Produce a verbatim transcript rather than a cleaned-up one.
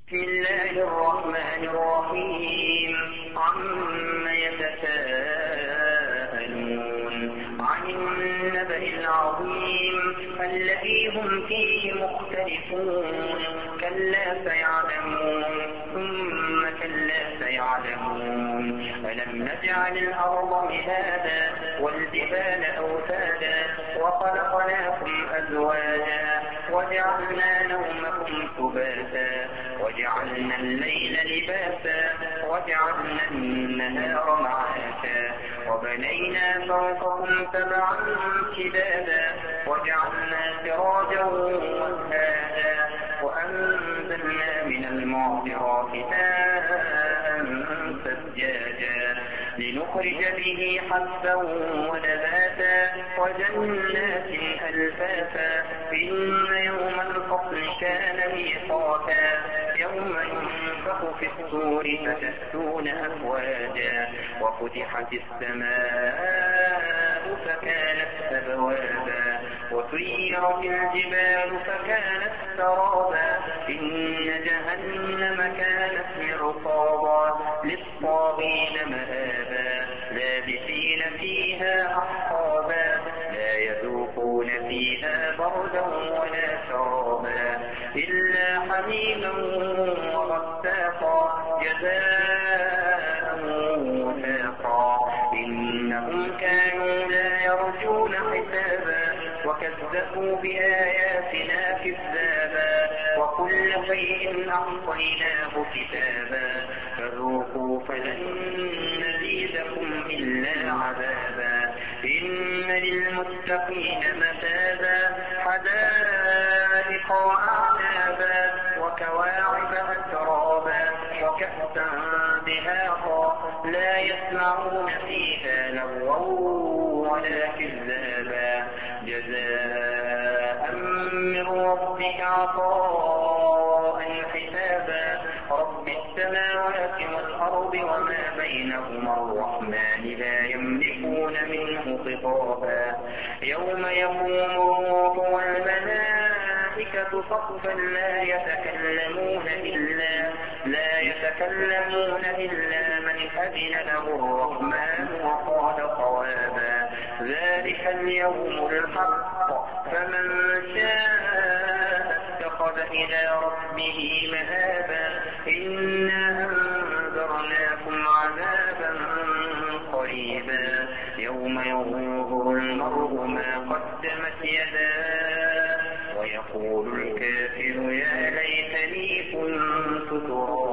بسم الله الرحمن الرحيم عما يتساءلون عن النبأ العظيم الذي هم فيه مختلفون كلا سيعلمون ثم كلا سيعلمون ألم نجعل الأرض مهادا والجبال أوتادا وخلقناكم أزواجا وجعلنا نومكم سباتا وجعلنا الليل لباسا وجعلنا النهار معاشا وبنينا فوقكم سبعا شدادا وجعلنا سراجا وهاجا وأنزلنا من المعصرات ماء ثجاجا لنخرج به حبا ونباتا وجنات ألفافا إن يوم الفصل كان ميقاتا يوم ينفخ في الصور فتأتون أفواجا وفتحت السماء فكانت أبوابا وسيرت الجبال فكانت سرابا إن جهنم كانت مرصادا للطاغين مآبا لابثين فيها أحقابا لا يذوقون فيها بردا ولا شرابا إلا حميما وغساقا جزاء وفاقا إنهم كانوا لا يرجون حسابا وكذبوا بآياتنا كذابا وكل شيء أحصيناه كتابا فذوقوا فلن نزيدكم إلا عذابا إن للمتقين مفازا حدائق وأعنابا وكواعب أترابا وكأسا دهاقا لا يسمعون فيها لغوا ولا كذابا جزاء من ربك عطاء حسابا رب السماوات والأرض وما بينهما الرحمن لا يملكون منه خطابا يوم يقوم الروح والملائكة صفا لا يتكلمون إلا لا يتكلمون إلا من أذن له الرحمن وقال صوابا ذلك اليوم الحق فمن شاء اتخذ إلى ربه مآبا إنا أنذرناكم عذابا قريبا يوم ينظر المرء ما قدمت يداه ويقول الكافر يا ليتني كنت ترابا